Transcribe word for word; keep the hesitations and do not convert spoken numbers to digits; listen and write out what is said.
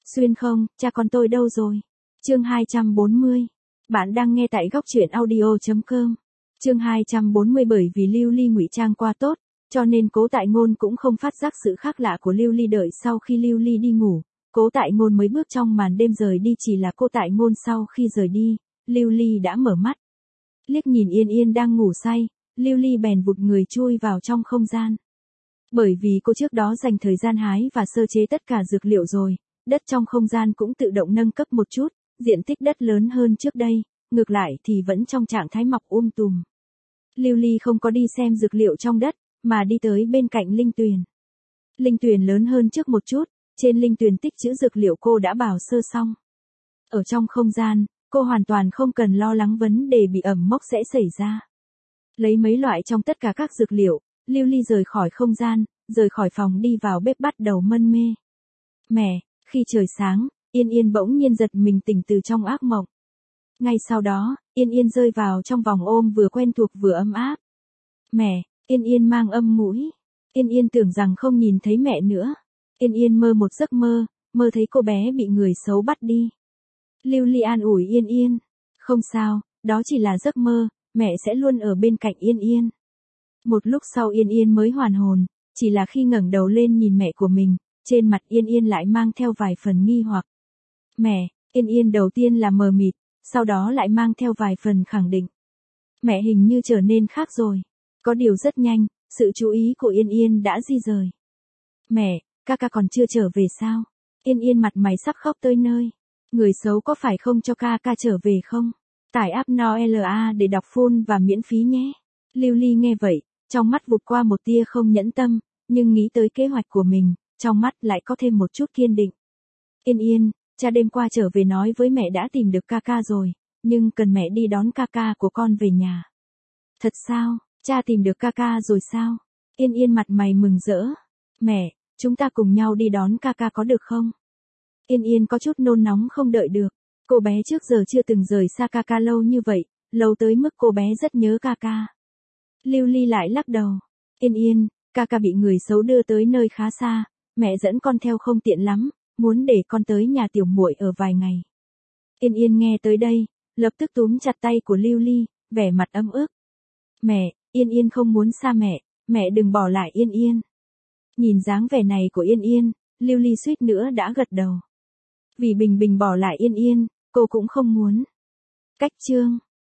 Xuyên không, cha con tôi đâu rồi? Chương hai trăm bốn mươi. Bạn đang nghe tại góc truyện audio chấm com. Chương hai trăm bốn mươi bởi vì Lưu Ly ngụy trang qua tốt, cho nên Cố Tại Ngôn cũng không phát giác sự khác lạ của Lưu Ly. Đợi sau khi Lưu Ly đi ngủ, Cố Tại Ngôn mới bước trong màn đêm rời đi. Chỉ là Cố Tại Ngôn sau khi rời đi, Lưu Ly đã mở mắt. Liếc nhìn Yên Yên đang ngủ say, Lưu Ly bèn vụt người chui vào trong không gian. Bởi vì cô trước đó dành thời gian hái và sơ chế tất cả dược liệu rồi, đất trong không gian cũng tự động nâng cấp một chút, diện tích đất lớn hơn trước đây, ngược lại thì vẫn trong trạng thái mọc um tùm. Lưu Ly không có đi xem dược liệu trong đất, mà đi tới bên cạnh linh tuyền. Linh tuyền lớn hơn trước một chút, trên linh tuyền tích trữ dược liệu cô đã bảo sơ xong. Ở trong không gian, cô hoàn toàn không cần lo lắng vấn đề bị ẩm mốc sẽ xảy ra. Lấy mấy loại trong tất cả các dược liệu, Lưu Ly rời khỏi không gian, rời khỏi phòng đi vào bếp bắt đầu mân mê. Mẹ, khi trời sáng, Yên Yên bỗng nhiên giật mình tỉnh từ trong ác mộng. Ngay sau đó, Yên Yên rơi vào trong vòng ôm vừa quen thuộc vừa ấm áp. Mẹ, Yên Yên mang âm mũi. Yên Yên tưởng rằng không nhìn thấy mẹ nữa. Yên Yên mơ một giấc mơ, mơ thấy cô bé bị người xấu bắt đi. Lưu Ly an ủi Yên Yên. Không sao, đó chỉ là giấc mơ, mẹ sẽ luôn ở bên cạnh Yên Yên. Một lúc sau Yên Yên mới hoàn hồn, chỉ là khi ngẩng đầu lên nhìn mẹ của mình, trên mặt Yên Yên lại mang theo vài phần nghi hoặc. Mẹ, Yên Yên đầu tiên là mờ mịt, sau đó lại mang theo vài phần khẳng định. Mẹ hình như trở nên khác rồi. Có điều rất nhanh, sự chú ý của Yên Yên đã di rời. Mẹ, ca ca còn chưa trở về sao? Yên Yên mặt mày sắc khóc tới nơi. Người xấu có phải không cho ca ca trở về không? Tải app Now L A để đọc full và miễn phí nhé. Lưu Ly nghe vậy, trong mắt vụt qua một tia không nhẫn tâm, nhưng nghĩ tới kế hoạch của mình, trong mắt lại có thêm một chút kiên định. Yên Yên, cha đêm qua trở về nói với mẹ đã tìm được ca ca rồi, nhưng cần mẹ đi đón ca ca của con về nhà. Thật sao, cha tìm được ca ca rồi sao? Yên Yên mặt mày mừng rỡ. Mẹ, chúng ta cùng nhau đi đón ca ca có được không? Yên Yên có chút nôn nóng không đợi được. Cô bé trước giờ chưa từng rời xa ca ca lâu như vậy, lâu tới mức cô bé rất nhớ ca ca. Lưu Ly lại lắc đầu. Yên Yên, ca ca bị người xấu đưa tới nơi khá xa, mẹ dẫn con theo không tiện lắm, muốn để con tới nhà tiểu muội ở vài ngày. Yên Yên nghe tới đây, lập tức túm chặt tay của Lưu Ly, vẻ mặt ấm ức. Mẹ, Yên Yên không muốn xa mẹ, mẹ đừng bỏ lại Yên Yên. Nhìn dáng vẻ này của Yên Yên, Lưu Ly suýt nữa đã gật đầu. Vì Bình Bình bỏ lại Yên Yên, cô cũng không muốn. Cách chương